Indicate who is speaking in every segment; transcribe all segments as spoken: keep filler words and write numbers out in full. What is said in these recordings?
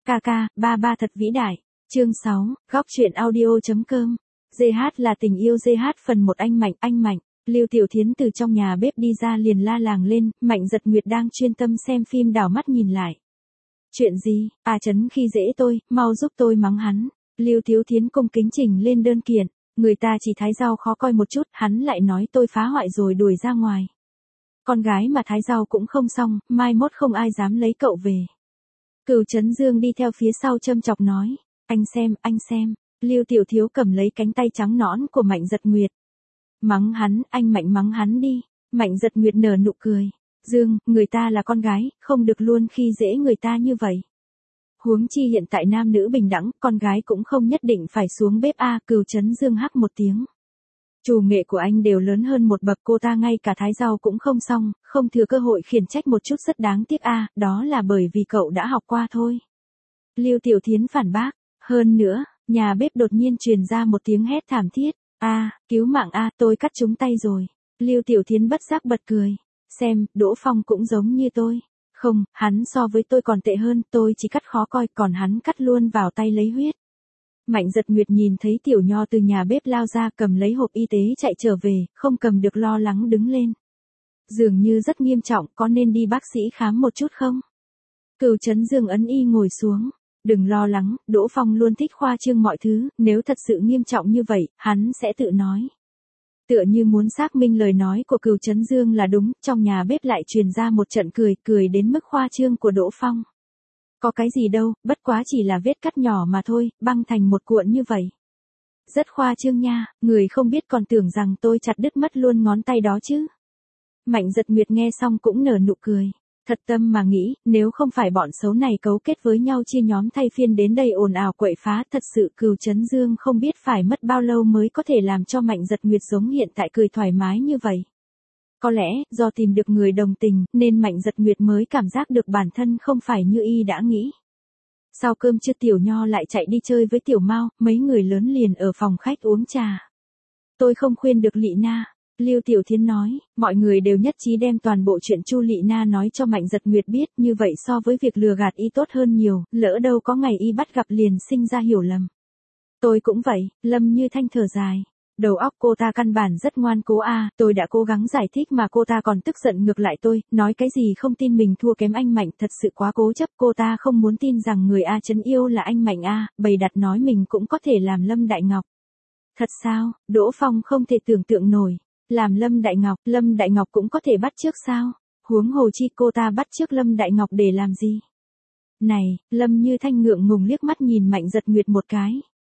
Speaker 1: Ca ca, ba ba thật vĩ đại. Chương sáu, góc truyện audio.com. giê hát là tình yêu giê hát phần một anh Mạnh, anh Mạnh. Lưu Tiểu Thiến từ trong nhà bếp đi ra liền la làng lên, Mạnh Dật Nguyệt đang chuyên tâm xem phim đảo mắt nhìn lại. Chuyện gì, à Trấn khi dễ tôi, mau giúp tôi mắng hắn. Lưu Tiểu Thiến cung kính trình lên đơn kiện, người ta chỉ thái rau khó coi một chút, hắn lại nói tôi phá hoại rồi đuổi ra ngoài. Con gái mà thái rau cũng không xong, mai mốt không ai dám lấy cậu về. Cửu Trấn Dương đi theo phía sau châm chọc nói, anh xem, anh xem. Lưu Tiểu Thiếu cầm lấy cánh tay trắng nõn của Mạnh Dật Nguyệt. Mắng hắn, anh Mạnh mắng hắn đi. Mạnh Dật Nguyệt nở nụ cười. Dương, người ta là con gái, không được luôn khi dễ người ta như vậy. Huống chi hiện tại nam nữ bình đẳng, con gái cũng không nhất định phải xuống bếp a. Cửu Trấn Dương hắc một tiếng. Chủ nghệ của anh đều lớn hơn một bậc, cô ta ngay cả thái rau cũng không xong, không thừa cơ hội khiển trách một chút rất đáng tiếc a, đó là bởi vì cậu đã học qua thôi. Lưu Tiểu Thiến phản bác, hơn nữa, nhà bếp đột nhiên truyền ra một tiếng hét thảm thiết, a, cứu mạng a, tôi cắt trúng tay rồi. Lưu Tiểu Thiến bất giác bật cười, xem, Đỗ Phong cũng giống như tôi. Không, hắn so với tôi còn tệ hơn, tôi chỉ cắt khó coi, còn hắn cắt luôn vào tay lấy huyết. Mạnh Dật Nguyệt nhìn thấy Tiểu Nho từ nhà bếp lao ra cầm lấy hộp y tế chạy trở về, không cầm được lo lắng đứng lên. Dường như rất nghiêm trọng, có nên đi bác sĩ khám một chút không? Cửu Trấn Dương ấn y ngồi xuống. Đừng lo lắng, Đỗ Phong luôn thích khoa trương mọi thứ, nếu thật sự nghiêm trọng như vậy, hắn sẽ tự nói. Tựa như muốn xác minh lời nói của Cửu Trấn Dương là đúng, trong nhà bếp lại truyền ra một trận cười, cười đến mức khoa trương của Đỗ Phong. Có cái gì đâu, bất quá chỉ là vết cắt nhỏ mà thôi, băng thành một cuộn như vậy. Rất khoa trương nha, người không biết còn tưởng rằng tôi chặt đứt mất luôn ngón tay đó chứ. Mạnh Dật Nguyệt nghe xong cũng nở nụ cười. Thật tâm mà nghĩ, nếu không phải bọn xấu này cấu kết với nhau chia nhóm thay phiên đến đây ồn ào quậy phá, thật sự Cửu Trấn Dương không biết phải mất bao lâu mới có thể làm cho Mạnh Dật Nguyệt giống hiện tại cười thoải mái như vậy. Có lẽ, do tìm được người đồng tình, nên Mạnh Dật Nguyệt mới cảm giác được bản thân không phải như y đã nghĩ. Sau cơm trưa Tiểu Nho lại chạy đi chơi với Tiểu Mao, mấy người lớn liền ở phòng khách uống trà. Tôi không khuyên được Lị Na. Lưu Tiểu Thiến nói, mọi người đều nhất trí đem toàn bộ chuyện Chu Lị Na nói cho Mạnh Dật Nguyệt biết, như vậy so với việc lừa gạt y tốt hơn nhiều, lỡ đâu có ngày y bắt gặp liền sinh ra hiểu lầm. Tôi cũng vậy, Lâm Như Thanh thở dài. Đầu óc cô ta căn bản rất ngoan cố a, tôi đã cố gắng giải thích mà cô ta còn tức giận ngược lại tôi, nói cái gì không tin mình thua kém anh Mạnh, thật sự quá cố chấp, cô ta không muốn tin rằng người A Trấn yêu là anh Mạnh a, bày đặt nói mình cũng có thể làm Lâm Đại Ngọc. Thật sao, Đỗ Phong không thể tưởng tượng nổi. Làm Lâm Đại Ngọc, Lâm Đại Ngọc cũng có thể bắt chước sao? Huống hồ chi cô ta bắt chước Lâm Đại Ngọc để làm gì? Này, Lâm Như Thanh ngượng ngùng liếc mắt nhìn Mạnh Dật Nguyệt một cái.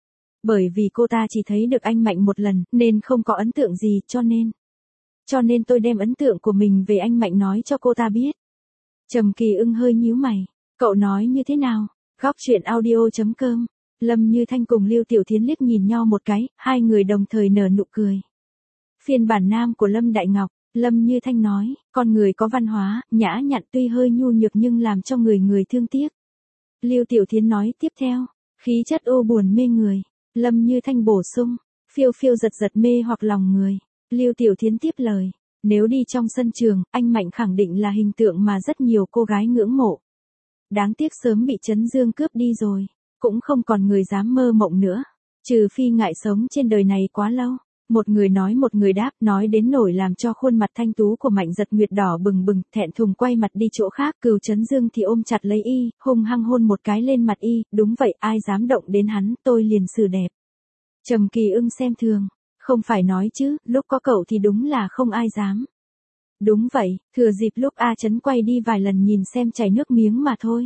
Speaker 1: Bởi vì cô ta chỉ thấy được anh Mạnh một lần, nên không có ấn tượng gì, cho nên. Cho nên tôi đem ấn tượng của mình về anh Mạnh nói cho cô ta biết. Trầm Kỳ Ưng hơi nhíu mày. Cậu nói như thế nào? Góc truyện audio.com. Lâm Như Thanh cùng Lưu Tiểu Thiến liếc nhìn nhau một cái, hai người đồng thời nở nụ cười. Phiên bản nam của Lâm Đại Ngọc, Lâm Như Thanh nói, con người có văn hóa, nhã nhặn tuy hơi nhu nhược nhưng làm cho người người thương tiếc. Lưu Tiểu Thiến nói tiếp theo, khí chất ô buồn mê người. Lâm Như Thanh bổ sung, phiêu phiêu giật giật mê hoặc lòng người. Lưu Tiểu Thiến tiếp lời, nếu đi trong sân trường, anh Mạnh khẳng định là hình tượng mà rất nhiều cô gái ngưỡng mộ. Đáng tiếc sớm bị Trấn Dương cướp đi rồi, cũng không còn người dám mơ mộng nữa, trừ phi ngại sống trên đời này quá lâu. Một người nói một người đáp, nói đến nổi làm cho khuôn mặt thanh tú của Mạnh Dật Nguyệt đỏ bừng bừng, thẹn thùng quay mặt đi chỗ khác. Cửu Trấn Dương thì ôm chặt lấy y, hung hăng hôn một cái lên mặt y, đúng vậy, ai dám động đến hắn, tôi liền xử đẹp. Trầm Kỳ Ưng xem thường, không phải nói chứ, lúc có cậu thì đúng là không ai dám. Đúng vậy, thừa dịp lúc A Trấn quay đi vài lần nhìn xem chảy nước miếng mà thôi.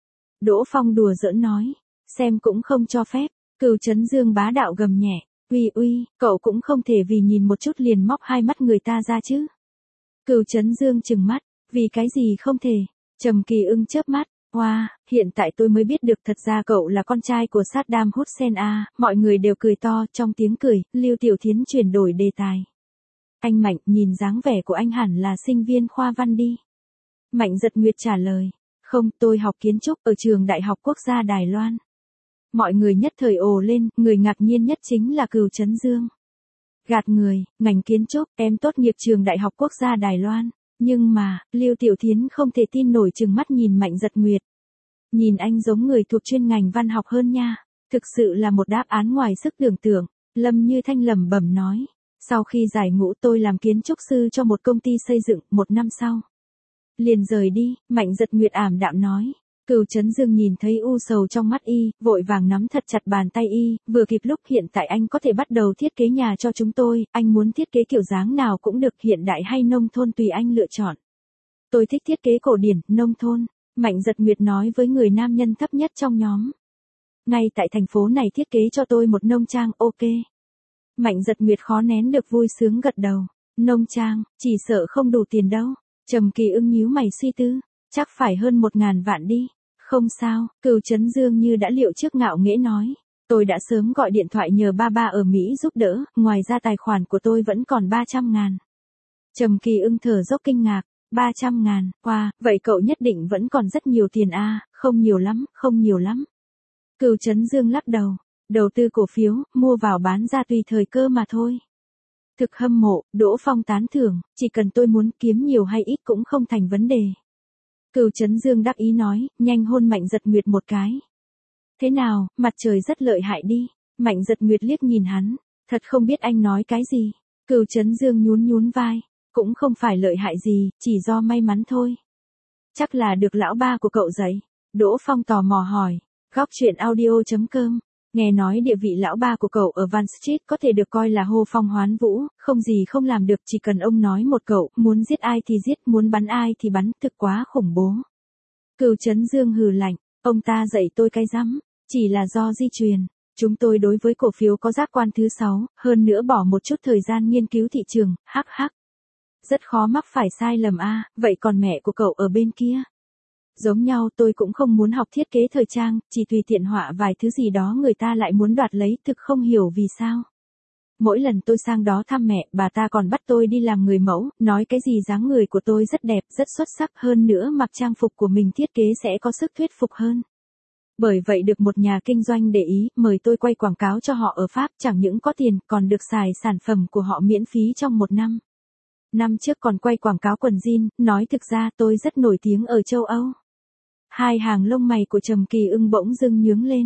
Speaker 1: Đỗ Phong đùa giỡn nói, xem cũng không cho phép. Cửu Trấn Dương bá đạo gầm nhẹ. Uy uy, cậu cũng không thể vì nhìn một chút liền móc hai mắt người ta ra chứ. Cửu Trấn Dương trừng mắt, vì cái gì không thể. Trầm Kỳ Ưng chớp mắt, hoa, wow, hiện tại tôi mới biết được thật ra cậu là con trai của Saddam Hussein a. Mọi người đều cười to, trong tiếng cười, Lưu Tiểu Thiến chuyển đổi đề tài. Anh Mạnh, nhìn dáng vẻ của anh hẳn là sinh viên khoa văn đi. Mạnh Dật Nguyệt trả lời, không, tôi học kiến trúc ở trường Đại học Quốc gia Đài Loan. Mọi người nhất thời ồ lên, người ngạc nhiên nhất chính là Cửu Trấn Dương. Gạt người, ngành kiến trúc, em tốt nghiệp trường Đại học Quốc gia Đài Loan. Nhưng mà, Lưu Tiểu Thiến không thể tin nổi trừng mắt nhìn Mạnh Dật Nguyệt. Nhìn anh giống người thuộc chuyên ngành văn học hơn nha. Thực sự là một đáp án ngoài sức tưởng tượng, Lâm Như Thanh lẩm bẩm nói. Sau khi giải ngũ tôi làm kiến trúc sư cho một công ty xây dựng, một năm sau. Liền rời đi, Mạnh Giật Nguyệt ảm đạm nói. Cửu Chấn Dương nhìn thấy u sầu trong mắt y, vội vàng nắm thật chặt bàn tay y, vừa kịp lúc hiện tại anh có thể bắt đầu thiết kế nhà cho chúng tôi, anh muốn thiết kế kiểu dáng nào cũng được, hiện đại hay nông thôn tùy anh lựa chọn. Tôi thích thiết kế cổ điển, nông thôn, Mạnh Giật Nguyệt nói với người nam nhân thấp nhất trong nhóm. Ngay tại thành phố này thiết kế cho tôi một nông trang, ok. Mạnh Giật Nguyệt khó nén được vui sướng gật đầu. Nông trang, chỉ sợ không đủ tiền đâu. Trầm Kỳ Ưng nhíu mày suy tư, chắc phải hơn một ngàn vạn đi. Không sao, Cửu Chấn Dương như đã liệu trước ngạo nghễ nói. Tôi đã sớm gọi điện thoại nhờ ba ba ở Mỹ giúp đỡ, ngoài ra tài khoản của tôi vẫn còn ba trăm ngàn. Trầm Kỳ Ưng thở dốc kinh ngạc, ba trăm ngàn, wow, vậy cậu nhất định vẫn còn rất nhiều tiền à, không nhiều lắm, không nhiều lắm. Cửu Chấn Dương lắc đầu, đầu tư cổ phiếu, mua vào bán ra tùy thời cơ mà thôi. Thực hâm mộ, Đỗ Phong tán thưởng, chỉ cần tôi muốn kiếm nhiều hay ít cũng không thành vấn đề. Cửu Chấn Dương đắc ý nói, nhanh hôn Mạnh Giật Nguyệt một cái. Thế nào, mặt trời rất lợi hại đi. Mạnh Giật Nguyệt liếc nhìn hắn, thật không biết anh nói cái gì. Cửu Chấn Dương nhún nhún vai, cũng không phải lợi hại gì, chỉ do may mắn thôi. Chắc là được lão ba của cậu dạy. Đỗ Phong tò mò hỏi, góc truyện audio chấm com. Nghe nói địa vị lão ba của cậu ở Van Street có thể được coi là hô phong hoán vũ, không gì không làm được, chỉ cần ông nói một cậu, muốn giết ai thì giết, muốn bắn ai thì bắn, thực quá khủng bố. Cửu Chấn Dương hừ lạnh, ông ta dạy tôi cái rắm, chỉ là do di truyền. Chúng tôi đối với cổ phiếu có giác quan thứ sáu, hơn nữa bỏ một chút thời gian nghiên cứu thị trường, hắc hắc. Rất khó mắc phải sai lầm a, vậy còn mẹ của cậu ở bên kia? Giống nhau, tôi cũng không muốn học thiết kế thời trang, chỉ tùy tiện họa vài thứ gì đó người ta lại muốn đoạt lấy, thực không hiểu vì sao. Mỗi lần tôi sang đó thăm mẹ, bà ta còn bắt tôi đi làm người mẫu, nói cái gì dáng người của tôi rất đẹp, rất xuất sắc, hơn nữa mặc trang phục của mình thiết kế sẽ có sức thuyết phục hơn. Bởi vậy được một nhà kinh doanh để ý, mời tôi quay quảng cáo cho họ ở Pháp, chẳng những có tiền, còn được xài sản phẩm của họ miễn phí trong một năm. Năm trước còn quay quảng cáo quần jean, nói thực ra tôi rất nổi tiếng ở châu Âu. Hai hàng lông mày của Trầm Kỳ Ưng bỗng dưng nhướng lên.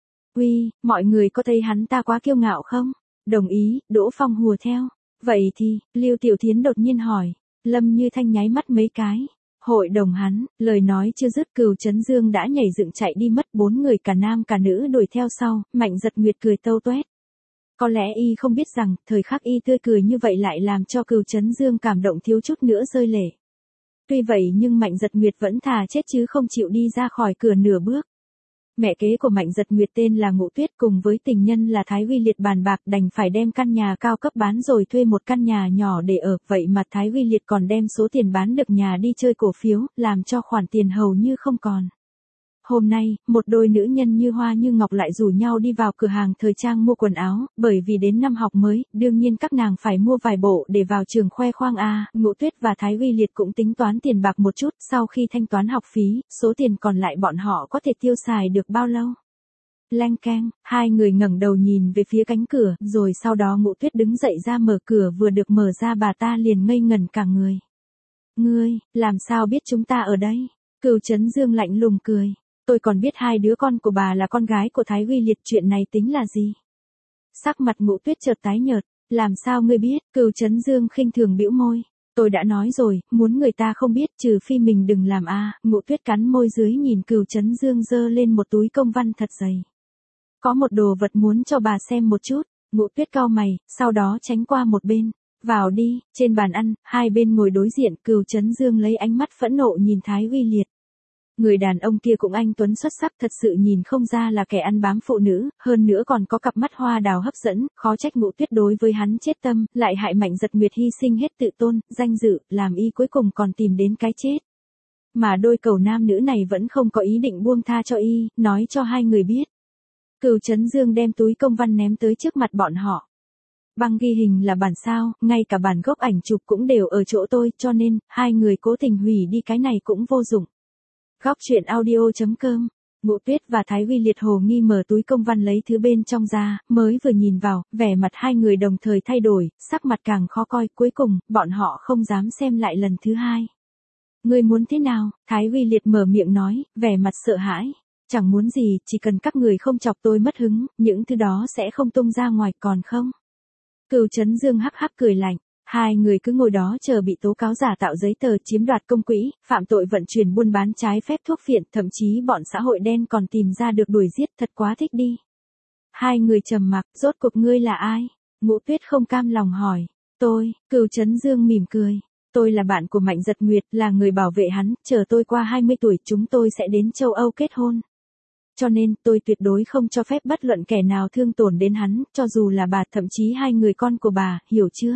Speaker 1: Uy, mọi người có thấy hắn ta quá kiêu ngạo không? Đồng ý, Đỗ Phong hùa theo. Vậy thì, Lưu Tiểu Thiến đột nhiên hỏi. Lâm Như Thanh nháy mắt mấy cái. Hội đồng hắn, lời nói chưa dứt, Cửu Chấn Dương đã nhảy dựng chạy đi mất, bốn người cả nam cả nữ đuổi theo sau, Mạnh Giật Nguyệt cười tâu tuét. Có lẽ y không biết rằng, thời khắc y tươi cười như vậy lại làm cho Cửu Chấn Dương cảm động thiếu chút nữa rơi lệ. Tuy vậy nhưng Mạnh Giật Nguyệt vẫn thà chết chứ không chịu đi ra khỏi cửa nửa bước. Mẹ kế của Mạnh Giật Nguyệt tên là Ngũ Tuyết cùng với tình nhân là Thái Huy Liệt bàn bạc đành phải đem căn nhà cao cấp bán rồi thuê một căn nhà nhỏ để ở, vậy mà Thái Huy Liệt còn đem số tiền bán được nhà đi chơi cổ phiếu, làm cho khoản tiền hầu như không còn. Hôm nay, một đôi nữ nhân như hoa như ngọc lại rủ nhau đi vào cửa hàng thời trang mua quần áo, bởi vì đến năm học mới, đương nhiên các nàng phải mua vài bộ để vào trường khoe khoang a. Ngũ Tuyết và Thái Huy Liệt cũng tính toán tiền bạc một chút, sau khi thanh toán học phí, số tiền còn lại bọn họ có thể tiêu xài được bao lâu. Leng keng, hai người ngẩng đầu nhìn về phía cánh cửa, rồi sau đó Ngũ Tuyết đứng dậy ra mở cửa, vừa được mở ra bà ta liền ngây ngẩn cả người. Ngươi, làm sao biết chúng ta ở đây? Cửu Chấn Dương lạnh lùng cười. Tôi còn biết hai đứa con của bà là con gái của Thái Huy Liệt, chuyện này tính là gì? Sắc mặt Ngũ Tuyết chợt tái nhợt, làm sao ngươi biết? Cửu Chấn Dương khinh thường bĩu môi. Tôi đã nói rồi, muốn người ta không biết trừ phi mình đừng làm a. À. Ngũ Tuyết cắn môi dưới nhìn Cửu Chấn Dương giơ lên một túi công văn thật dày. Có một đồ vật muốn cho bà xem một chút. Ngũ Tuyết cau mày, sau đó tránh qua một bên. Vào đi, trên bàn ăn, hai bên ngồi đối diện, Cửu Chấn Dương lấy ánh mắt phẫn nộ nhìn Thái Huy Liệt. Người đàn ông kia cũng anh tuấn xuất sắc, thật sự nhìn không ra là kẻ ăn bám phụ nữ, hơn nữa còn có cặp mắt hoa đào hấp dẫn, khó trách Ngũ Tuyết đối với hắn chết tâm, lại hại Mạnh Giật Nguyệt hy sinh hết tự tôn, danh dự, làm y cuối cùng còn tìm đến cái chết. Mà đôi cầu nam nữ này vẫn không có ý định buông tha cho y, nói cho hai người biết. Cửu Chấn Dương đem túi công văn ném tới trước mặt bọn họ. Băng ghi hình là bản sao, ngay cả bản gốc ảnh chụp cũng đều ở chỗ tôi, cho nên, hai người cố tình hủy đi cái này cũng vô dụng. Góc truyện audio chấm com. Ngũ Tuyết và Thái Huy Liệt hồ nghi mở túi công văn lấy thứ bên trong ra, mới vừa nhìn vào, vẻ mặt hai người đồng thời thay đổi, sắc mặt càng khó coi, cuối cùng, bọn họ không dám xem lại lần thứ hai. Ngươi muốn thế nào? Thái Huy Liệt mở miệng nói, vẻ mặt sợ hãi. chẳng muốn gì, chỉ cần các người không chọc tôi mất hứng, những thứ đó sẽ không tung ra ngoài còn không. Cửu Chấn Dương hắc hắc cười lạnh. Hai người cứ ngồi đó chờ bị tố cáo giả tạo giấy tờ chiếm đoạt công quỹ, phạm tội vận chuyển buôn bán trái phép thuốc phiện, thậm chí bọn xã hội đen còn tìm ra được đuổi giết, thật quá thích đi. Hai người trầm mặc, rốt cuộc ngươi là ai? Ngũ Tuyết không cam lòng hỏi. Tôi, Cửu Chấn Dương mỉm cười. Tôi là bạn của Mạnh Giật Nguyệt, là người bảo vệ hắn, chờ tôi qua hai mươi tuổi chúng tôi sẽ đến châu Âu kết hôn. Cho nên, tôi tuyệt đối không cho phép bất luận kẻ nào thương tổn đến hắn, cho dù là bà, thậm chí hai người con của bà, hiểu chưa?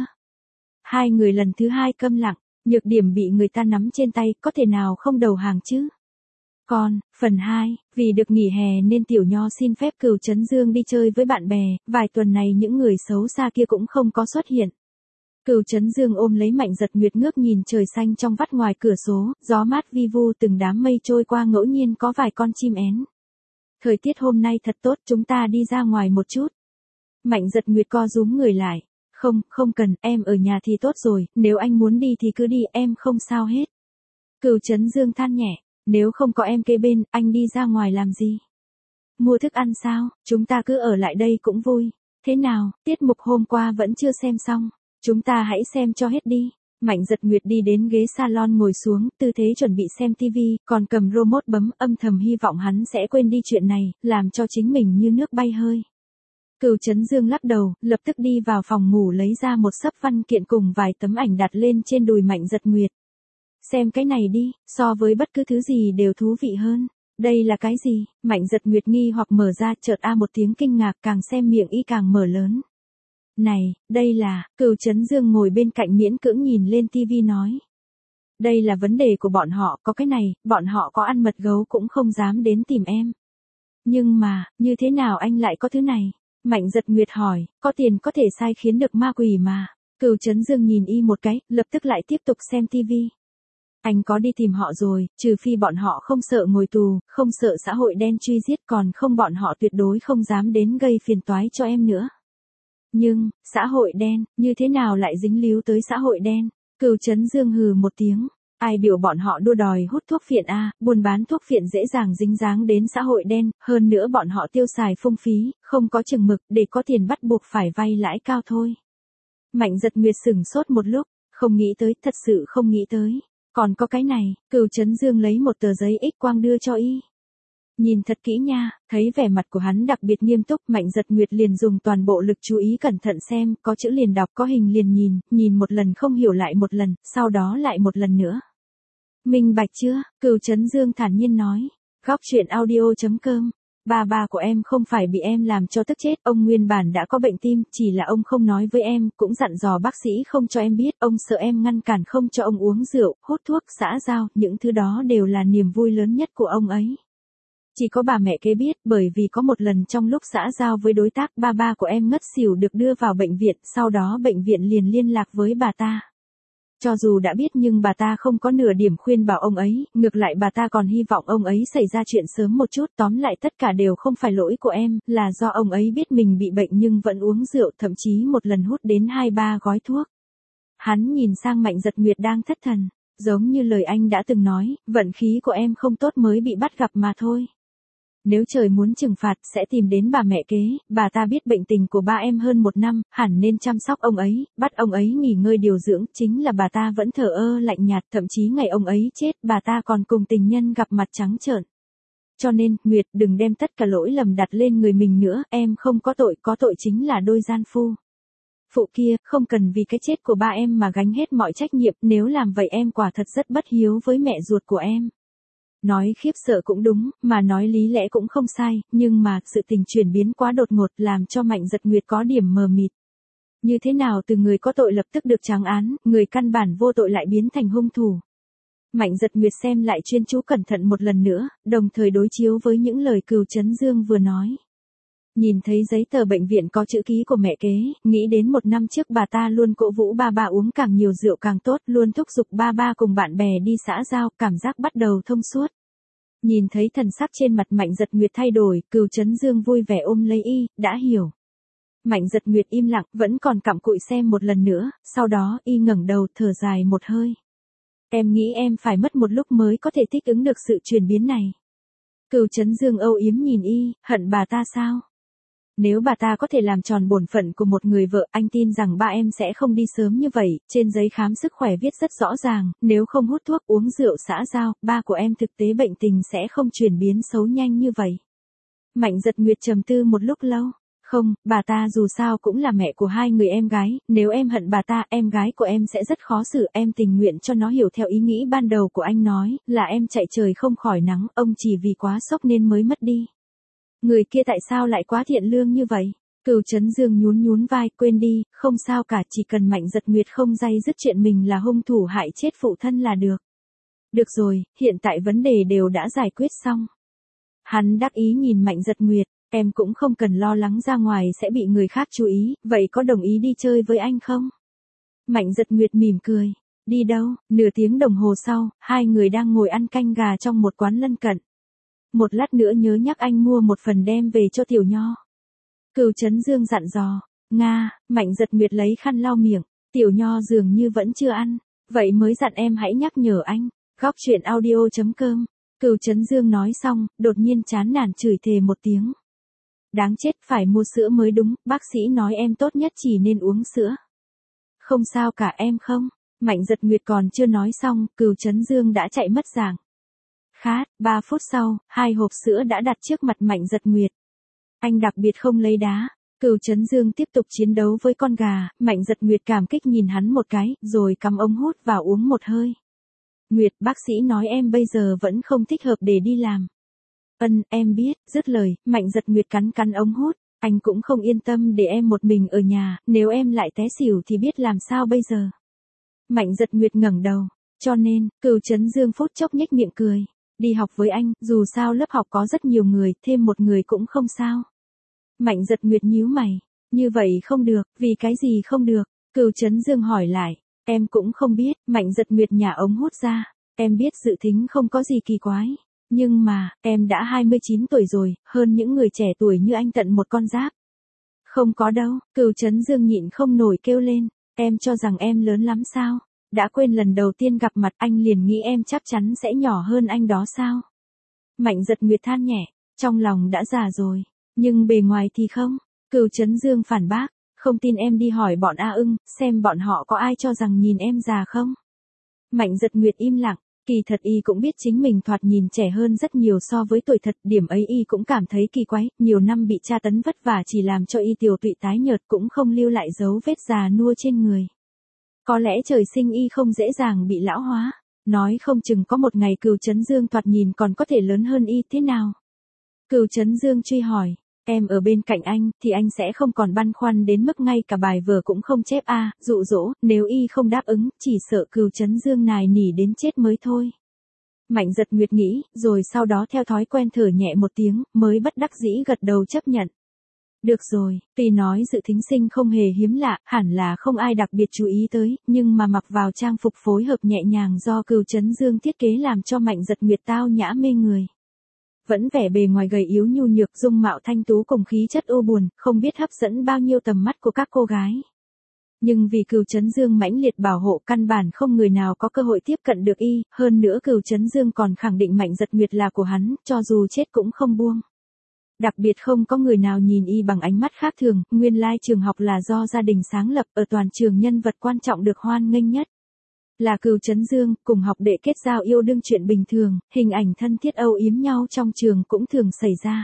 Speaker 1: Hai người lần thứ hai câm lặng, nhược điểm bị người ta nắm trên tay, có thể nào không đầu hàng chứ? Còn, phần hai, vì được nghỉ hè nên Tiểu Nho xin phép Cửu Chấn Dương đi chơi với bạn bè, vài tuần này những người xấu xa kia cũng không có xuất hiện. Cửu Chấn Dương ôm lấy Mạnh Giật Nguyệt ngước nhìn trời xanh trong vắt ngoài cửa sổ, gió mát vi vu từng đám mây trôi qua ngẫu nhiên có vài con chim én. Thời tiết hôm nay thật tốt, chúng ta đi ra ngoài một chút. Mạnh Giật Nguyệt co rúm người lại. Không, không cần, em ở nhà thì tốt rồi, nếu anh muốn đi thì cứ đi, em không sao hết. Cửu Chấn Dương than nhẹ, nếu không có em kế bên, anh đi ra ngoài làm gì? Mua thức ăn sao, chúng ta cứ ở lại đây cũng vui. Thế nào, tiết mục hôm qua vẫn chưa xem xong, chúng ta hãy xem cho hết đi. Mạnh Giật Nguyệt đi đến ghế salon ngồi xuống, tư thế chuẩn bị xem tivi, còn cầm remote bấm, âm thầm hy vọng hắn sẽ quên đi chuyện này, làm cho chính mình như nước bay hơi. Cửu Chấn Dương lắc đầu, lập tức đi vào phòng ngủ lấy ra một xấp văn kiện cùng vài tấm ảnh đặt lên trên đùi Mạnh Giật Nguyệt. Xem cái này đi, so với bất cứ thứ gì đều thú vị hơn. Đây là cái gì? Mạnh Giật Nguyệt nghi hoặc mở ra, chợt a một tiếng kinh ngạc, càng xem miệng y càng mở lớn. Này, đây là, Cửu Chấn Dương ngồi bên cạnh miễn cưỡng nhìn lên tivi nói. Đây là vấn đề của bọn họ, có cái này, bọn họ có ăn mật gấu cũng không dám đến tìm em. Nhưng mà, như thế nào anh lại có thứ này? Mạnh Giật Nguyệt hỏi, có tiền có thể sai khiến được ma quỷ mà. Cửu Chấn Dương nhìn y một cái, lập tức lại tiếp tục xem tivi. Anh có đi tìm họ rồi, trừ phi bọn họ không sợ ngồi tù, không sợ xã hội đen truy giết, còn không bọn họ tuyệt đối không dám đến gây phiền toái cho em nữa. Nhưng, xã hội đen, như thế nào lại dính líu tới xã hội đen? Cửu Chấn Dương hừ một tiếng. Ai biểu bọn họ đua đòi hút thuốc phiện a, buôn bán thuốc phiện dễ dàng dính dáng đến xã hội đen, hơn nữa bọn họ tiêu xài phung phí, không có chừng mực, để có tiền bắt buộc phải vay lãi cao thôi. Mạnh Giật Nguyệt sửng sốt một lúc, không nghĩ tới, thật sự không nghĩ tới. Còn có cái này, Cửu Chấn Dương lấy một tờ giấy X quang đưa cho y. Nhìn thật kỹ nha, thấy vẻ mặt của hắn đặc biệt nghiêm túc, Mạnh Giật Nguyệt liền dùng toàn bộ lực chú ý cẩn thận xem, có chữ liền đọc, có hình liền nhìn, nhìn một lần không hiểu lại một lần, sau đó lại một lần nữa. Minh bạch chưa? Cửu Chấn Dương thản nhiên nói. Góc truyện audio chấm com. Ba ba của em không phải bị em làm cho tức chết, ông nguyên bản đã có bệnh tim, chỉ là ông không nói với em, cũng dặn dò bác sĩ không cho em biết, ông sợ em ngăn cản không cho ông uống rượu, hút thuốc, xã giao, những thứ đó đều là niềm vui lớn nhất của ông ấy. Chỉ có bà mẹ kế biết, bởi vì có một lần trong lúc xã giao với đối tác, ba ba của em ngất xỉu được đưa vào bệnh viện, sau đó bệnh viện liền liên lạc với bà ta. Cho dù đã biết nhưng bà ta không có nửa điểm khuyên bảo ông ấy, ngược lại bà ta còn hy vọng ông ấy xảy ra chuyện sớm một chút, tóm lại tất cả đều không phải lỗi của em, là do ông ấy biết mình bị bệnh nhưng vẫn uống rượu, thậm chí một lần hút đến hai ba gói thuốc. Hắn nhìn sang Mạnh Giật Nguyệt đang thất thần, giống như lời anh đã từng nói, vận khí của em không tốt mới bị bắt gặp mà thôi. Nếu trời muốn trừng phạt sẽ tìm đến bà mẹ kế, bà ta biết bệnh tình của ba em hơn một năm, hẳn nên chăm sóc ông ấy, bắt ông ấy nghỉ ngơi điều dưỡng, chính là bà ta vẫn thờ ơ lạnh nhạt, thậm chí ngày ông ấy chết, bà ta còn cùng tình nhân gặp mặt trắng trợn. Cho nên, Nguyệt đừng đem tất cả lỗi lầm đặt lên người mình nữa, em không có tội, có tội chính là đôi gian phu. Phụ kia, không cần vì cái chết của ba em mà gánh hết mọi trách nhiệm, nếu làm vậy em quả thật rất bất hiếu với mẹ ruột của em. Nói khiếp sợ cũng đúng, mà nói lý lẽ cũng không sai, nhưng mà, sự tình chuyển biến quá đột ngột làm cho Mạnh Giật Nguyệt có điểm mờ mịt. Như thế nào từ người có tội lập tức được trắng án, người căn bản vô tội lại biến thành hung thủ. Mạnh Giật Nguyệt xem lại chuyên chú cẩn thận một lần nữa, đồng thời đối chiếu với những lời Cửu Chấn Dương vừa nói. Nhìn thấy giấy tờ bệnh viện có chữ ký của mẹ kế, nghĩ đến một năm trước bà ta luôn cổ vũ ba ba uống càng nhiều rượu càng tốt, luôn thúc giục ba ba cùng bạn bè đi xã giao, cảm giác bắt đầu thông suốt. Nhìn thấy thần sắc trên mặt Mạnh Giật Nguyệt thay đổi, Cửu Chấn Dương vui vẻ ôm lấy y, đã hiểu. Mạnh Giật Nguyệt im lặng, vẫn còn cặm cụi xem một lần nữa, sau đó y ngẩng đầu thở dài một hơi. Em nghĩ em phải mất một lúc mới có thể thích ứng được sự chuyển biến này. Cửu Chấn Dương âu yếm nhìn y, hận bà ta sao? Nếu bà ta có thể làm tròn bổn phận của một người vợ, anh tin rằng ba em sẽ không đi sớm như vậy, trên giấy khám sức khỏe viết rất rõ ràng, nếu không hút thuốc uống rượu xã giao, ba của em thực tế bệnh tình sẽ không chuyển biến xấu nhanh như vậy. Mạnh Dật Nguyệt trầm tư một lúc lâu. Không, bà ta dù sao cũng là mẹ của hai người em gái, nếu em hận bà ta, em gái của em sẽ rất khó xử, em tình nguyện cho nó hiểu theo ý nghĩ ban đầu của anh nói, là em chạy trời không khỏi nắng, ông chỉ vì quá sốc nên mới mất đi. Người kia tại sao lại quá thiện lương như vậy? Cửu Chấn Dương nhún nhún vai, quên đi, không sao cả, chỉ cần Mạnh Dật Nguyệt không day dứt chuyện mình là hung thủ hại chết phụ thân là được. Được rồi, hiện tại vấn đề đều đã giải quyết xong. Hắn đắc ý nhìn Mạnh Dật Nguyệt, em cũng không cần lo lắng ra ngoài sẽ bị người khác chú ý, vậy có đồng ý đi chơi với anh không? Mạnh Dật Nguyệt mỉm cười, đi đâu? Nửa tiếng đồng hồ sau, hai người đang ngồi ăn canh gà trong một quán lân cận. Một lát nữa nhớ nhắc anh mua một phần đem về cho Tiểu Nho. Cửu Chấn Dương dặn dò. Nga, Mạnh Dật Nguyệt lấy khăn lau miệng, Tiểu Nho dường như vẫn chưa ăn, vậy mới dặn em hãy nhắc nhở anh. Góc truyện audio chấm com. Cửu Chấn Dương nói xong, đột nhiên chán nản chửi thề một tiếng. Đáng chết, phải mua sữa mới đúng, bác sĩ nói em tốt nhất chỉ nên uống sữa. Không sao cả em không? Mạnh Dật Nguyệt còn chưa nói xong, Cửu Chấn Dương đã chạy mất dạng. Khát, ba phút sau, hai hộp sữa đã đặt trước mặt Mạnh Dật Nguyệt. Anh đặc biệt không lấy đá. Cửu Chấn Dương tiếp tục chiến đấu với con gà, Mạnh Dật Nguyệt cảm kích nhìn hắn một cái, rồi cắm ống hút vào uống một hơi. Nguyệt, bác sĩ nói em bây giờ vẫn không thích hợp để đi làm. Ân, em biết, dứt lời, Mạnh Dật Nguyệt cắn cắn ống hút, anh cũng không yên tâm để em một mình ở nhà, nếu em lại té xỉu thì biết làm sao bây giờ. Mạnh Dật Nguyệt ngẩng đầu, cho nên, Cửu Chấn Dương phút chốc nhếch miệng cười. Đi học với anh, dù sao lớp học có rất nhiều người, thêm một người cũng không sao. Mạnh Dật Nguyệt nhíu mày, như vậy không được, vì cái gì không được? Cửu Chấn Dương hỏi lại, em cũng không biết, Mạnh Dật Nguyệt nhả ống hút ra, em biết dự tính không có gì kỳ quái. Nhưng mà, em đã hai mươi chín tuổi rồi, hơn những người trẻ tuổi như anh tận một con giáp. Không có đâu, Cửu Chấn Dương nhịn không nổi kêu lên, em cho rằng em lớn lắm sao? Đã quên lần đầu tiên gặp mặt anh liền nghĩ em chắc chắn sẽ nhỏ hơn anh đó sao? Mạnh Dật Nguyệt than nhẹ, trong lòng đã già rồi, nhưng bề ngoài thì không. Cửu Chấn Dương phản bác, không tin em đi hỏi bọn A Ưng, xem bọn họ có ai cho rằng nhìn em già không? Mạnh Dật Nguyệt im lặng, kỳ thật y cũng biết chính mình thoạt nhìn trẻ hơn rất nhiều so với tuổi thật, điểm ấy y cũng cảm thấy kỳ quái, nhiều năm bị tra tấn vất vả chỉ làm cho y tiều tụy tái nhợt cũng không lưu lại dấu vết già nua trên người. Có lẽ trời sinh y không dễ dàng bị lão hóa, nói không chừng có một ngày Cửu Chấn Dương thoạt nhìn còn có thể lớn hơn y thế nào. Cửu Chấn Dương truy hỏi, em ở bên cạnh anh thì anh sẽ không còn băn khoăn đến mức ngay cả bài vở cũng không chép a, à, dụ dỗ, nếu y không đáp ứng, chỉ sợ Cửu Chấn Dương nài nỉ đến chết mới thôi. Mạnh Dật Nguyệt nghĩ, rồi sau đó theo thói quen thở nhẹ một tiếng, mới bất đắc dĩ gật đầu chấp nhận. Được rồi, tuy nói dự thính sinh không hề hiếm lạ, hẳn là không ai đặc biệt chú ý tới, nhưng mà mặc vào trang phục phối hợp nhẹ nhàng do Cửu Chấn Dương thiết kế làm cho Mạnh Dật Nguyệt tao nhã mê người. Vẫn vẻ bề ngoài gầy yếu nhu nhược, dung mạo thanh tú cùng khí chất u buồn, không biết hấp dẫn bao nhiêu tầm mắt của các cô gái. Nhưng vì Cửu Chấn Dương mãnh liệt bảo hộ, căn bản không người nào có cơ hội tiếp cận được y, hơn nữa Cửu Chấn Dương còn khẳng định Mạnh Dật Nguyệt là của hắn, cho dù chết cũng không buông. Đặc biệt không có người nào nhìn y bằng ánh mắt khác thường, nguyên lai trường học là do gia đình sáng lập, ở toàn trường nhân vật quan trọng được hoan nghênh nhất là Cửu Chấn Dương, cùng học đệ kết giao yêu đương chuyện bình thường, hình ảnh thân thiết âu yếm nhau trong trường cũng thường xảy ra.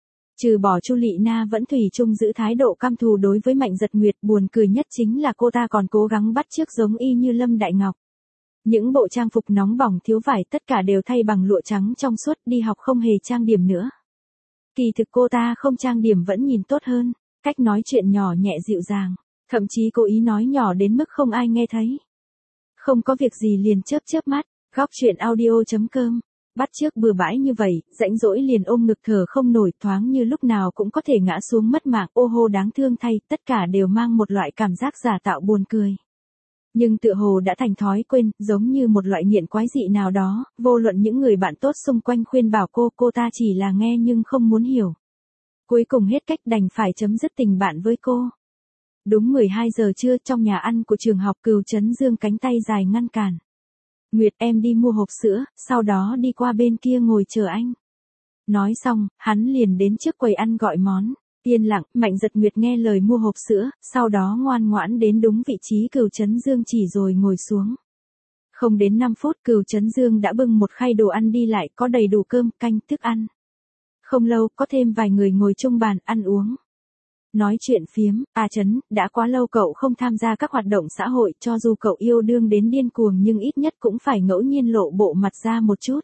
Speaker 1: Trừ bỏ Chu Lệ Na vẫn thủy chung giữ thái độ căm thù đối với Mạnh Dật Nguyệt, buồn cười nhất chính là cô ta còn cố gắng bắt chước giống y như Lâm Đại Ngọc. Những bộ trang phục nóng bỏng thiếu vải tất cả đều thay bằng lụa trắng trong suốt, đi học không hề trang điểm nữa. Kỳ thực cô ta không trang điểm vẫn nhìn tốt hơn, cách nói chuyện nhỏ nhẹ dịu dàng, thậm chí cố ý nói nhỏ đến mức không ai nghe thấy. Không có việc gì liền chớp chớp mắt, góc truyện audio chấm com. Bắt chước bừa bãi như vậy, rãnh rỗi liền ôm ngực thở không nổi, thoáng như lúc nào cũng có thể ngã xuống mất mạng, ô hô đáng thương thay, tất cả đều mang một loại cảm giác giả tạo buồn cười. Nhưng tựa hồ đã thành thói quen, giống như một loại nghiện quái dị nào đó, vô luận những người bạn tốt xung quanh khuyên bảo cô, cô ta chỉ là nghe nhưng không muốn hiểu. Cuối cùng hết cách đành phải chấm dứt tình bạn với cô. Đúng mười hai giờ trưa, trong nhà ăn của trường học, Cửu Chấn Dương cánh tay dài ngăn cản. Nguyệt, em đi mua hộp sữa, sau đó đi qua bên kia ngồi chờ anh. Nói xong, hắn liền đến trước quầy ăn gọi món. Yên lặng, Mạnh Giật Nguyệt nghe lời mua hộp sữa, sau đó ngoan ngoãn đến đúng vị trí Cửu Chấn Dương chỉ rồi ngồi xuống. Không đến năm phút Cửu Chấn Dương đã bưng một khay đồ ăn đi lại, có đầy đủ cơm, canh, thức ăn. Không lâu, có thêm vài người ngồi chung bàn, ăn uống. Nói chuyện phiếm, à Chấn, đã quá lâu cậu không tham gia các hoạt động xã hội, cho dù cậu yêu đương đến điên cuồng nhưng ít nhất cũng phải ngẫu nhiên lộ bộ mặt ra một chút.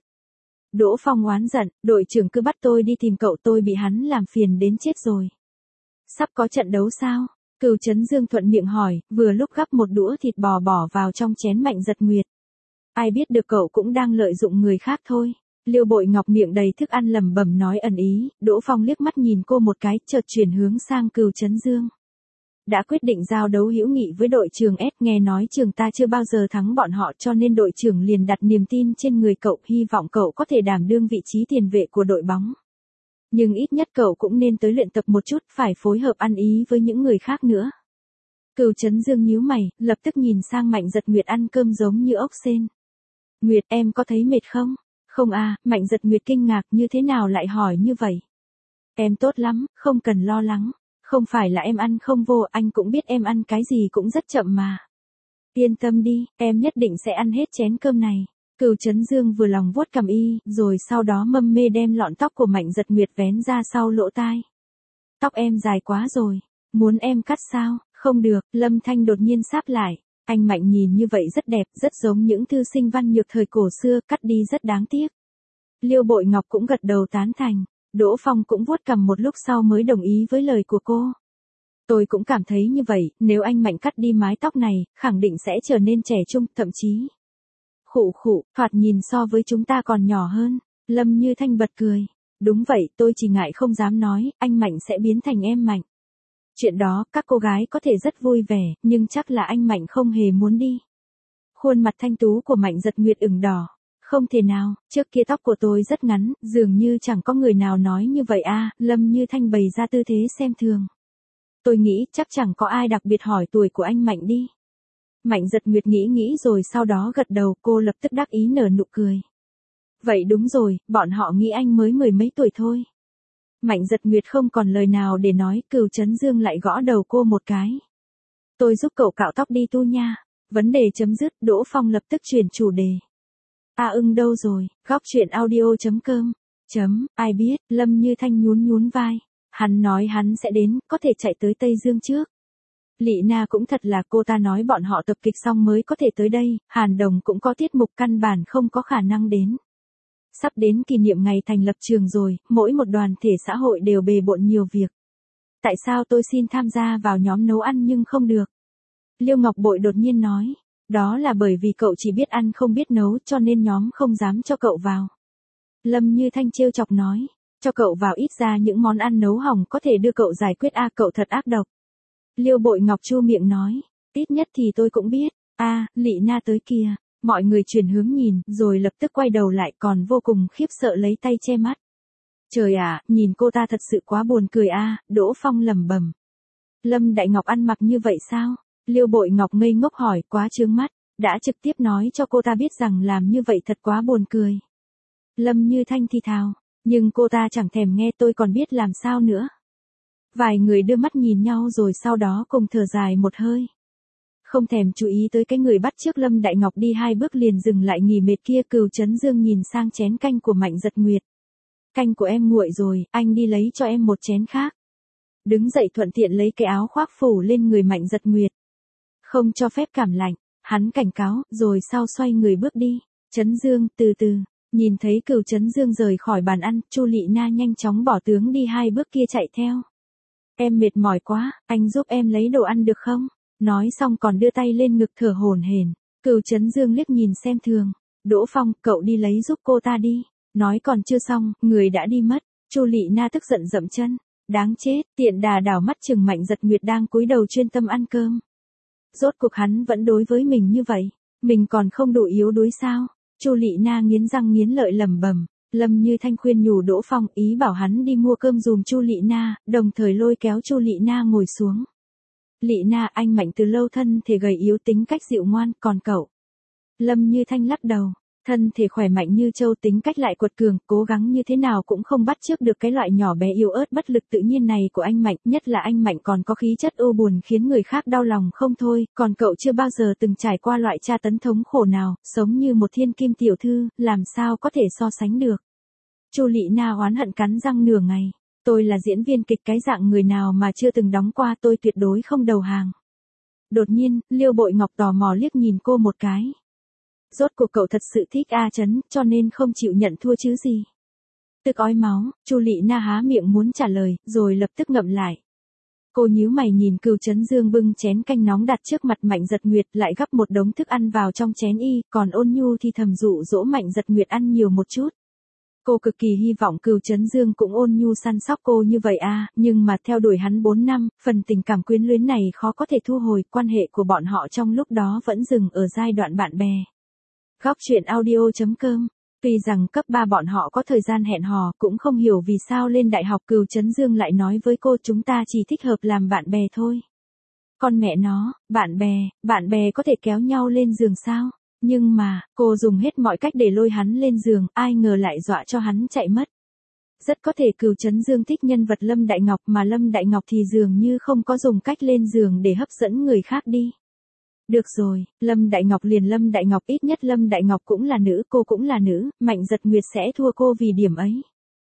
Speaker 1: Đỗ Phong oán giận, đội trưởng cứ bắt tôi đi tìm cậu, tôi bị hắn làm phiền đến chết rồi. Sắp có trận đấu sao? Cửu Chấn Dương thuận miệng hỏi, vừa lúc gắp một đũa thịt bò bỏ vào trong chén Mạnh Giật Nguyệt. Ai biết được cậu cũng đang lợi dụng người khác thôi. Liêu Bội Ngọc miệng đầy thức ăn lẩm bẩm nói ẩn ý, Đỗ Phong liếc mắt nhìn cô một cái, chợt chuyển hướng sang Cửu Chấn Dương. Đã quyết định giao đấu hữu nghị với đội trường S, nghe nói trường ta chưa bao giờ thắng bọn họ cho nên đội trưởng liền đặt niềm tin trên người cậu, hy vọng cậu có thể đảm đương vị trí tiền vệ của đội bóng. Nhưng ít nhất cậu cũng nên tới luyện tập một chút, phải phối hợp ăn ý với những người khác nữa. Cửu Chấn Dương nhíu mày, lập tức nhìn sang Mạnh Giật Nguyệt ăn cơm giống như ốc sên. Nguyệt, em có thấy mệt không? Không à, Mạnh Giật Nguyệt kinh ngạc, như thế nào lại hỏi như vậy? Em tốt lắm, không cần lo lắng. Không phải là em ăn không vô, anh cũng biết em ăn cái gì cũng rất chậm mà. Yên tâm đi, em nhất định sẽ ăn hết chén cơm này. Cửu Chấn Dương vừa lòng vuốt cằm y, rồi sau đó mâm mê đem lọn tóc của Mạnh Giật Nguyệt vén ra sau lỗ tai. Tóc em dài quá rồi, muốn em cắt sao? Không được, Lâm Thanh đột nhiên sáp lại. Anh Mạnh nhìn như vậy rất đẹp, rất giống những thư sinh văn nhược thời cổ xưa, cắt đi rất đáng tiếc. Liêu Bội Ngọc cũng gật đầu tán thành. Đỗ Phong cũng vuốt cằm một lúc sau mới đồng ý với lời của cô. Tôi cũng cảm thấy như vậy, nếu anh Mạnh cắt đi mái tóc này, khẳng định sẽ trở nên trẻ trung, thậm chí. Khụ khụ, thoạt nhìn so với chúng ta còn nhỏ hơn. Lâm Như Thanh bật cười. Đúng vậy, tôi chỉ ngại không dám nói, anh Mạnh sẽ biến thành em Mạnh. Chuyện đó, các cô gái có thể rất vui vẻ, nhưng chắc là anh Mạnh không hề muốn đi. Khuôn mặt thanh tú của Mạnh Giật Nguyệt ửng đỏ. Không thể nào, trước kia tóc của tôi rất ngắn, dường như chẳng có người nào nói như vậy a. Lâm Như Thanh bày ra tư thế xem thường. Tôi nghĩ chắc chẳng có ai đặc biệt hỏi tuổi của anh Mạnh đi. Mạnh Giật Nguyệt nghĩ nghĩ rồi sau đó gật đầu, cô lập tức đắc ý nở nụ cười. Vậy đúng rồi, bọn họ nghĩ anh mới mười mấy tuổi thôi. Mạnh Giật Nguyệt không còn lời nào để nói, Cửu Chấn Dương lại gõ đầu cô một cái. Tôi giúp cậu cạo tóc đi tu nha. Vấn đề chấm dứt, Đỗ Phong lập tức chuyển chủ đề. A ưng đâu rồi, góc chuyện audio chấm com. Chấm, ai biết, Lâm Như Thanh nhún nhún vai. Hắn nói hắn sẽ đến, có thể chạy tới Tây Dương trước. Lị Na cũng thật là, cô ta nói bọn họ tập kịch xong mới có thể tới đây, Hàn Đồng cũng có tiết mục căn bản không có khả năng đến. Sắp đến kỷ niệm ngày thành lập trường rồi, mỗi một đoàn thể xã hội đều bề bộn nhiều việc. Tại sao tôi xin tham gia vào nhóm nấu ăn nhưng không được? Liêu Ngọc Bội đột nhiên nói. Đó là bởi vì cậu chỉ biết ăn không biết nấu cho nên nhóm không dám cho cậu vào. Lâm Như Thanh trêu chọc nói. Cho cậu vào ít ra những món ăn nấu hỏng có thể đưa cậu giải quyết a cậu thật ác độc. Liêu Bội Ngọc chu miệng nói. Ít nhất thì tôi cũng biết. A, à, Lị Na tới kìa. Mọi người chuyển hướng nhìn, rồi lập tức quay đầu lại còn vô cùng khiếp sợ lấy tay che mắt. Trời ạ, nhìn cô ta thật sự quá buồn cười a. À, Đỗ Phong lẩm bẩm. Lâm Đại Ngọc ăn mặc như vậy sao? Liêu Bội Ngọc ngây ngốc hỏi, quá trướng mắt, đã trực tiếp nói cho cô ta biết rằng làm như vậy thật quá buồn cười. Lâm Như Thanh thì thào, nhưng cô ta chẳng thèm nghe, tôi còn biết làm sao nữa. Vài người đưa mắt nhìn nhau rồi sau đó cùng thở dài một hơi. Không thèm chú ý tới cái người bắt trước Lâm Đại Ngọc đi hai bước liền dừng lại nghỉ mệt kia. Cửu Chấn Dương nhìn sang chén canh của Mạnh Giật Nguyệt. Canh của em nguội rồi, anh đi lấy cho em một chén khác. Đứng dậy thuận tiện lấy cái áo khoác phủ lên người Mạnh Giật Nguyệt. Không cho phép cảm lạnh, hắn cảnh cáo, rồi sau xoay người bước đi. Chấn Dương, từ từ, nhìn thấy Cửu Chấn Dương rời khỏi bàn ăn, Chu Lị Na nhanh chóng bỏ tướng đi hai bước kia chạy theo. Em mệt mỏi quá, anh giúp em lấy đồ ăn được không? Nói xong còn đưa tay lên ngực thở hổn hển. Cửu Chấn Dương liếc nhìn xem thường. Đỗ Phong, cậu đi lấy giúp cô ta đi. Nói còn chưa xong, người đã đi mất. Chu Lị Na tức giận dậm chân. Đáng chết, tiện đà đảo mắt chừng Mạnh Giật Nguyệt đang cúi đầu chuyên tâm ăn cơm. Rốt cuộc hắn vẫn đối với mình như vậy, mình còn không đủ yếu đuối sao? Chu Lị Na nghiến răng nghiến lợi lẩm bẩm. Lâm Như Thanh khuyên nhủ Đỗ Phong, ý bảo hắn đi mua cơm dùm Chu Lị Na, đồng thời lôi kéo Chu Lị Na ngồi xuống. Lị Na, anh Mạnh từ lâu thân thể gầy yếu tính cách dịu ngoan, còn cậu? Lâm Như Thanh lắc đầu. Thân thể khỏe mạnh như trâu, tính cách lại quật cường, cố gắng như thế nào cũng không bắt chước được cái loại nhỏ bé yếu ớt bất lực tự nhiên này của anh Mạnh, nhất là anh Mạnh còn có khí chất ưu buồn khiến người khác đau lòng không thôi, còn cậu chưa bao giờ từng trải qua loại tra tấn thống khổ nào, sống như một thiên kim tiểu thư, làm sao có thể so sánh được. Chu Lệ Na oán hận cắn răng nửa ngày, tôi là diễn viên kịch, cái dạng người nào mà chưa từng đóng qua, tôi tuyệt đối không đầu hàng. Đột nhiên, Liêu Bội Ngọc tò mò liếc nhìn cô một cái. Rốt cuộc cậu thật sự thích A Chấn, cho nên không chịu nhận thua chứ gì. Tức ói máu, Chu Lệ Na há miệng muốn trả lời, rồi lập tức ngậm lại. Cô nhíu mày nhìn Cửu Chấn Dương bưng chén canh nóng đặt trước mặt Mạnh Dật Nguyệt, lại gắp một đống thức ăn vào trong chén y, còn Ôn Nhu thì thầm dụ dỗ Mạnh Dật Nguyệt ăn nhiều một chút. Cô cực kỳ hy vọng Cửu Chấn Dương cũng ôn nhu săn sóc cô như vậy à, nhưng mà theo đuổi hắn bốn năm, phần tình cảm quyến luyến này khó có thể thu hồi, quan hệ của bọn họ trong lúc đó vẫn dừng ở giai đoạn bạn bè. Góc truyện audio chấm com. Tuy rằng cấp ba bọn họ có thời gian hẹn hò, cũng không hiểu vì sao lên đại học Cửu Chấn Dương lại nói với cô chúng ta chỉ thích hợp làm bạn bè thôi. Con mẹ nó, bạn bè, bạn bè có thể kéo nhau lên giường sao? Nhưng mà, cô dùng hết mọi cách để lôi hắn lên giường, ai ngờ lại dọa cho hắn chạy mất. Rất có thể Cửu Chấn Dương thích nhân vật Lâm Đại Ngọc, mà Lâm Đại Ngọc thì dường như không có dùng cách lên giường để hấp dẫn người khác đi. Được rồi, Lâm Đại Ngọc liền Lâm Đại Ngọc, ít nhất Lâm Đại Ngọc cũng là nữ, cô cũng là nữ, Mạnh Dật Nguyệt sẽ thua cô vì điểm ấy.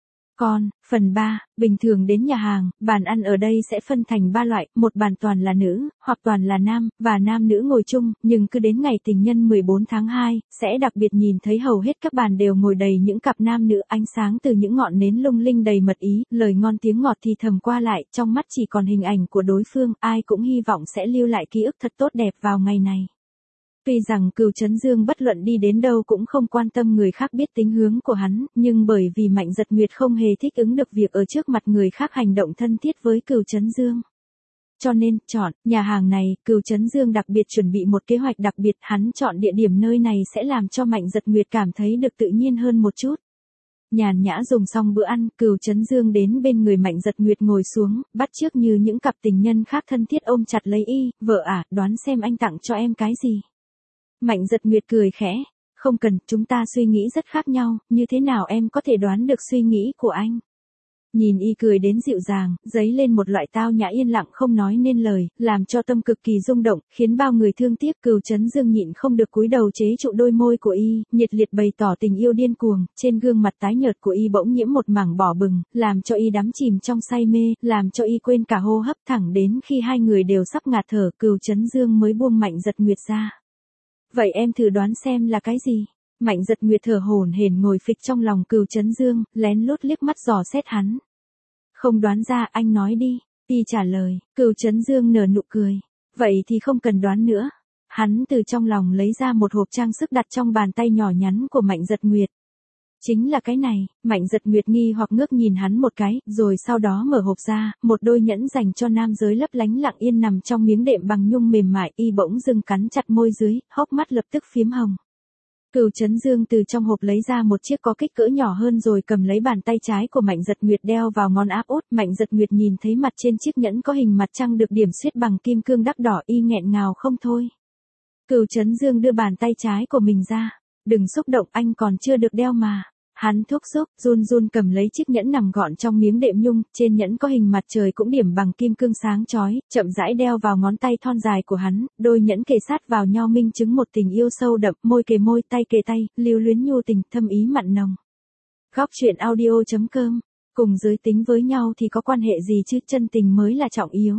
Speaker 1: Còn, phần ba, bình thường đến nhà hàng, bàn ăn ở đây sẽ phân thành ba loại, một bàn toàn là nữ, hoặc toàn là nam, và nam nữ ngồi chung, nhưng cứ đến ngày tình nhân mười bốn tháng hai, sẽ đặc biệt nhìn thấy hầu hết các bàn đều ngồi đầy những cặp nam nữ, ánh sáng từ những ngọn nến lung linh đầy mật ý, lời ngon tiếng ngọt thì thầm qua lại, trong mắt chỉ còn hình ảnh của đối phương, ai cũng hy vọng sẽ lưu lại ký ức thật tốt đẹp vào ngày này. Tuy rằng Cửu Chấn Dương bất luận đi đến đâu cũng không quan tâm người khác biết tính hướng của hắn, nhưng bởi vì Mạnh Dật Nguyệt không hề thích ứng được việc ở trước mặt người khác hành động thân thiết với Cửu Chấn Dương. Cho nên, chọn, nhà hàng này, Cửu Chấn Dương đặc biệt chuẩn bị một kế hoạch đặc biệt, hắn chọn địa điểm nơi này sẽ làm cho Mạnh Dật Nguyệt cảm thấy được tự nhiên hơn một chút. Nhàn nhã dùng xong bữa ăn, Cửu Chấn Dương đến bên người Mạnh Dật Nguyệt ngồi xuống, bắt chước như những cặp tình nhân khác thân thiết ôm chặt lấy y, vợ à, đoán xem anh tặng cho em cái gì. Mạnh Dật Nguyệt cười khẽ, không cần, chúng ta suy nghĩ rất khác nhau, như thế nào em có thể đoán được suy nghĩ của anh. Nhìn y cười đến dịu dàng, dấy lên một loại tao nhã yên lặng không nói nên lời, làm cho tâm cực kỳ rung động, khiến bao người thương tiếc. Cửu Chấn Dương nhịn không được cúi đầu chế trụ đôi môi của y, nhiệt liệt bày tỏ tình yêu điên cuồng, trên gương mặt tái nhợt của y bỗng nhiễm một mảng đỏ bừng, làm cho y đắm chìm trong say mê, làm cho y quên cả hô hấp, thẳng đến khi hai người đều sắp ngạt thở, Cửu Chấn Dương mới buông Mạnh Dật Nguyệt ra. Vậy em thử đoán xem là cái gì? Mạnh Dật Nguyệt thở hổn hển ngồi phịch trong lòng Cửu Chấn Dương, lén lút liếc mắt dò xét hắn. Không đoán ra, anh nói đi. Y trả lời, Cửu Chấn Dương nở nụ cười. Vậy thì không cần đoán nữa. Hắn từ trong lòng lấy ra một hộp trang sức đặt trong bàn tay nhỏ nhắn của Mạnh Dật Nguyệt. Chính là cái này, Mạnh Dật Nguyệt nghi hoặc ngước nhìn hắn một cái, rồi sau đó mở hộp ra, một đôi nhẫn dành cho nam giới lấp lánh lặng yên nằm trong miếng đệm bằng nhung mềm mại, y bỗng dưng cắn chặt môi dưới, hốc mắt lập tức phiếm hồng. Cửu Chấn Dương từ trong hộp lấy ra một chiếc có kích cỡ nhỏ hơn rồi cầm lấy bàn tay trái của Mạnh Dật Nguyệt đeo vào ngón áp út. Mạnh Dật Nguyệt nhìn thấy mặt trên chiếc nhẫn có hình mặt trăng được điểm xuyết bằng kim cương đắt đỏ, y nghẹn ngào không thôi. Cửu Chấn Dương đưa bàn tay trái của mình ra. Đừng xúc động, anh còn chưa được đeo mà. Hắn thúc giục, run run cầm lấy chiếc nhẫn nằm gọn trong miếng đệm nhung, trên nhẫn có hình mặt trời cũng điểm bằng kim cương sáng chói, chậm rãi đeo vào ngón tay thon dài của hắn, đôi nhẫn kề sát vào nhau minh chứng một tình yêu sâu đậm, môi kề môi, tay kề tay, lưu luyến nhu tình, thâm ý mặn nồng. Góc truyện audio chấm com, cùng giới tính với nhau thì có quan hệ gì chứ, chân tình mới là trọng yếu.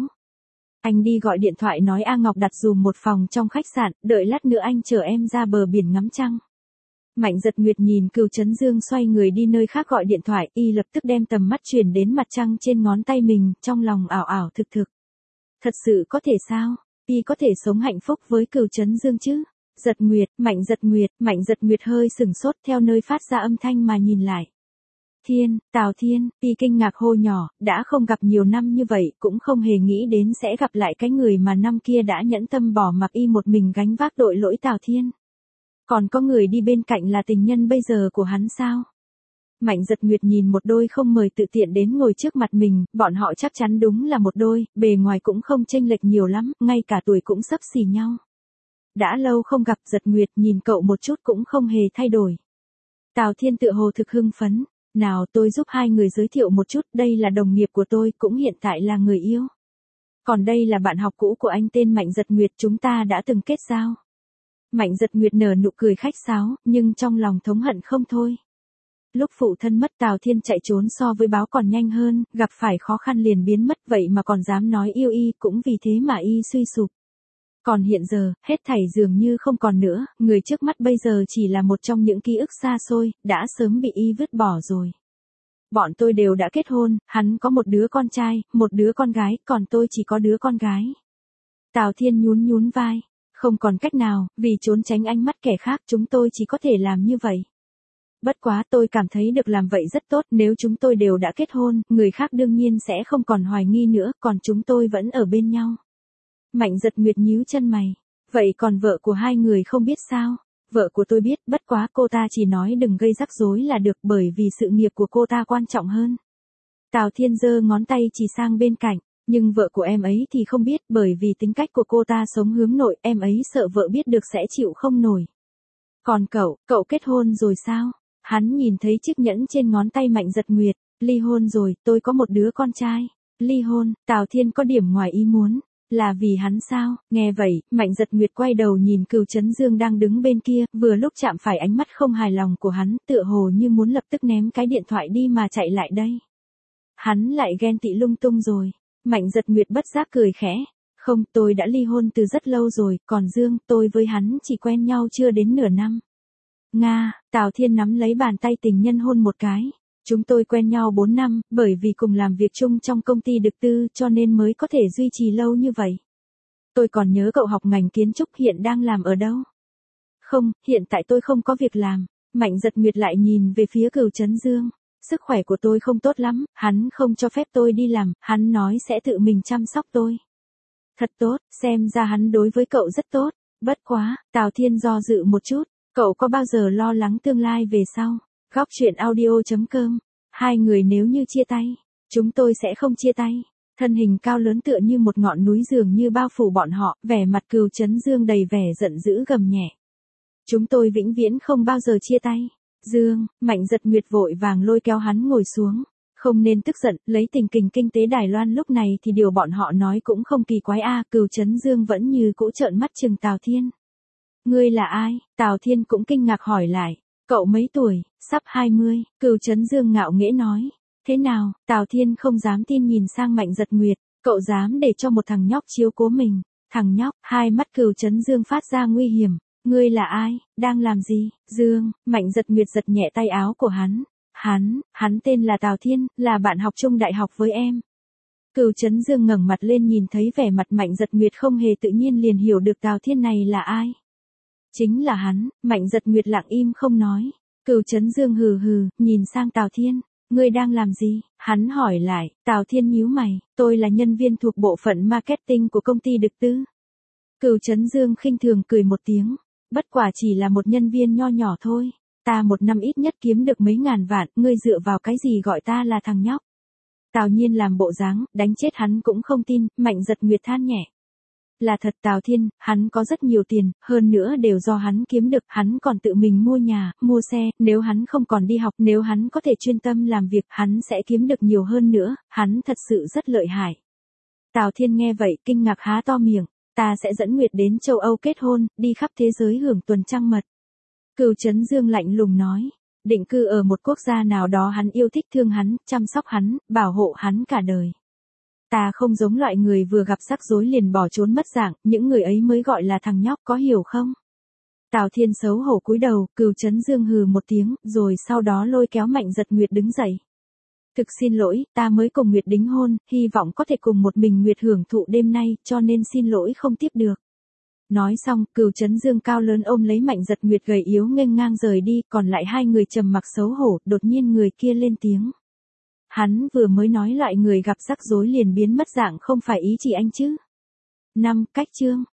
Speaker 1: Anh đi gọi điện thoại nói A Ngọc đặt dùm một phòng trong khách sạn, đợi lát nữa anh chở em ra bờ biển ngắm trăng. Mạnh Dật Nguyệt nhìn Cửu Chấn Dương xoay người đi nơi khác gọi điện thoại, y lập tức đem tầm mắt chuyển đến mặt trăng trên ngón tay mình, trong lòng ảo ảo thực thực. Thật sự có thể sao? Y có thể sống hạnh phúc với Cửu Chấn Dương chứ? Dật Nguyệt, Mạnh Dật Nguyệt, Mạnh Dật Nguyệt hơi sừng sốt theo nơi phát ra âm thanh mà nhìn lại. Thiên, Tào Thiên, y kinh ngạc hô nhỏ, đã không gặp nhiều năm như vậy, cũng không hề nghĩ đến sẽ gặp lại cái người mà năm kia đã nhẫn tâm bỏ mặc y một mình gánh vác tội lỗi. Tào Thiên. Còn có người đi bên cạnh là tình nhân bây giờ của hắn sao? Mạnh Dật Nguyệt nhìn một đôi không mời tự tiện đến ngồi trước mặt mình, bọn họ chắc chắn đúng là một đôi, bề ngoài cũng không chênh lệch nhiều lắm, ngay cả tuổi cũng xấp xỉ nhau. Đã lâu không gặp. Giật Nguyệt nhìn cậu một chút cũng không hề thay đổi. Tào Thiên tựa hồ thực hưng phấn. Nào tôi giúp hai người giới thiệu một chút, đây là đồng nghiệp của tôi, cũng hiện tại là người yêu. Còn đây là bạn học cũ của anh tên Mạnh Giật Nguyệt, chúng ta đã từng kết giao. Mạnh Giật Nguyệt nở nụ cười khách sáo, nhưng trong lòng thống hận không thôi. Lúc phụ thân mất Tào Thiên chạy trốn so với báo còn nhanh hơn, gặp phải khó khăn liền biến mất, vậy mà còn dám nói yêu y, cũng vì thế mà y suy sụp. Còn hiện giờ, hết thảy dường như không còn nữa, người trước mắt bây giờ chỉ là một trong những ký ức xa xôi, đã sớm bị y vứt bỏ rồi. Bọn tôi đều đã kết hôn, hắn có một đứa con trai, một đứa con gái, còn tôi chỉ có đứa con gái. Tào Thiên nhún nhún vai. Không còn cách nào, vì trốn tránh ánh mắt kẻ khác chúng tôi chỉ có thể làm như vậy. Bất quá tôi cảm thấy được làm vậy rất tốt, nếu chúng tôi đều đã kết hôn, người khác đương nhiên sẽ không còn hoài nghi nữa, còn chúng tôi vẫn ở bên nhau. Mạnh Giật Nguyệt nhíu chân mày. Vậy còn vợ của hai người không biết sao? Vợ của tôi biết, bất quá cô ta chỉ nói đừng gây rắc rối là được, bởi vì sự nghiệp của cô ta quan trọng hơn. Tào Thiên giơ ngón tay chỉ sang bên cạnh, nhưng vợ của em ấy thì không biết, bởi vì tính cách của cô ta sống hướng nội, em ấy sợ vợ biết được sẽ chịu không nổi. Còn cậu, cậu kết hôn rồi sao? Hắn nhìn thấy chiếc nhẫn trên ngón tay Mạnh Giật Nguyệt. Ly hôn rồi, tôi có một đứa con trai. Ly hôn? Tào Thiên có điểm ngoài ý muốn. Là vì hắn sao? Nghe vậy, Mạnh Giật Nguyệt quay đầu nhìn Cửu Chấn Dương đang đứng bên kia, vừa lúc chạm phải ánh mắt không hài lòng của hắn, tựa hồ như muốn lập tức ném cái điện thoại đi mà chạy lại đây. Hắn lại ghen tị lung tung rồi. Mạnh Giật Nguyệt bất giác cười khẽ. Không, tôi đã ly hôn từ rất lâu rồi, còn Dương, tôi với hắn chỉ quen nhau chưa đến nửa năm. Nga, Tào Thiên nắm lấy bàn tay tình nhân hôn một cái. Chúng tôi quen nhau bốn năm, bởi vì cùng làm việc chung trong công ty Đực Tư cho nên mới có thể duy trì lâu như vậy. Tôi còn nhớ cậu học ngành kiến trúc, hiện đang làm ở đâu? Không, hiện tại tôi không có việc làm. Mạnh Giật Nguyệt lại nhìn về phía Cửu Chấn Dương. Sức khỏe của tôi không tốt lắm, hắn không cho phép tôi đi làm, hắn nói sẽ tự mình chăm sóc tôi. Thật tốt, xem ra hắn đối với cậu rất tốt. Bất quá, Tào Thiên do dự một chút, cậu có bao giờ lo lắng tương lai về sau? Góc truyện audio chấm com. Hai người nếu như chia tay, chúng tôi sẽ không chia tay. Thân hình cao lớn tựa như một ngọn núi dường như bao phủ bọn họ, vẻ mặt Cửu Chấn Dương đầy vẻ giận dữ gầm nhẹ. Chúng tôi vĩnh viễn không bao giờ chia tay. Dương, Mạnh Giật Nguyệt vội vàng lôi kéo hắn ngồi xuống. Không nên tức giận, lấy tình hình kinh tế Đài Loan lúc này thì điều bọn họ nói cũng không kỳ quái a. À, Cửu Chấn Dương vẫn như cũ trợn mắt chừng Tào Thiên. Ngươi là ai? Tào Thiên cũng kinh ngạc hỏi lại. Cậu mấy tuổi? Sắp hai mươi, Cửu Chấn Dương ngạo nghễ nói. Thế nào? Tào Thiên không dám tin nhìn sang Mạnh Giật Nguyệt. Cậu dám để cho một thằng nhóc chiếu cố mình? Thằng nhóc? Hai mắt Cửu Chấn Dương phát ra nguy hiểm. Ngươi là ai? Đang làm gì? Dương, Mạnh Giật Nguyệt giật nhẹ tay áo của hắn. Hắn, hắn tên là Tào Thiên, là bạn học chung đại học với em. Cửu Chấn Dương ngẩng mặt lên nhìn thấy vẻ mặt Mạnh Giật Nguyệt không hề tự nhiên liền hiểu được Tào Thiên này là ai. Chính là hắn. Mạnh Giật Nguyệt lặng im không nói. Cửu Chấn Dương hừ hừ, nhìn sang Tào Thiên. Ngươi đang làm gì? Hắn hỏi lại. Tào Thiên nhíu mày. Tôi là nhân viên thuộc bộ phận marketing của công ty Đực Tư. Cửu Chấn Dương khinh thường cười một tiếng. Bất quả chỉ là một nhân viên nho nhỏ thôi. Ta một năm ít nhất kiếm được mấy ngàn vạn, ngươi dựa vào cái gì gọi ta là thằng nhóc? Tào Nhiên làm bộ dáng, đánh chết hắn cũng không tin. Mạnh Giật Nguyệt than nhẹ. Là thật Tào Thiên, hắn có rất nhiều tiền, hơn nữa đều do hắn kiếm được, hắn còn tự mình mua nhà, mua xe, nếu hắn không còn đi học, nếu hắn có thể chuyên tâm làm việc, hắn sẽ kiếm được nhiều hơn nữa, hắn thật sự rất lợi hại. Tào Thiên nghe vậy, kinh ngạc há to miệng, ta sẽ dẫn Nguyệt đến châu Âu kết hôn, đi khắp thế giới hưởng tuần trăng mật. Cửu Chấn Dương lạnh lùng nói, định cư ở một quốc gia nào đó hắn yêu thích thương hắn, chăm sóc hắn, bảo hộ hắn cả đời. Ta không giống loại người vừa gặp rắc rối liền bỏ trốn mất dạng, những người ấy mới gọi là thằng nhóc, có hiểu không? Tào Thiên xấu hổ cúi đầu, Cửu Chấn Dương hừ một tiếng, rồi sau đó lôi kéo Mạnh Giật Nguyệt đứng dậy. Thực xin lỗi, ta mới cùng Nguyệt đính hôn, hy vọng có thể cùng một mình Nguyệt hưởng thụ đêm nay, cho nên xin lỗi không tiếp được. Nói xong, Cửu Chấn Dương cao lớn ôm lấy Mạnh Giật Nguyệt gầy yếu nghênh ngang rời đi, còn lại hai người trầm mặc xấu hổ, đột nhiên người kia lên tiếng. Hắn vừa mới nói loại người gặp rắc rối liền biến mất dạng không phải ý chỉ anh chứ. Năm, cách chương.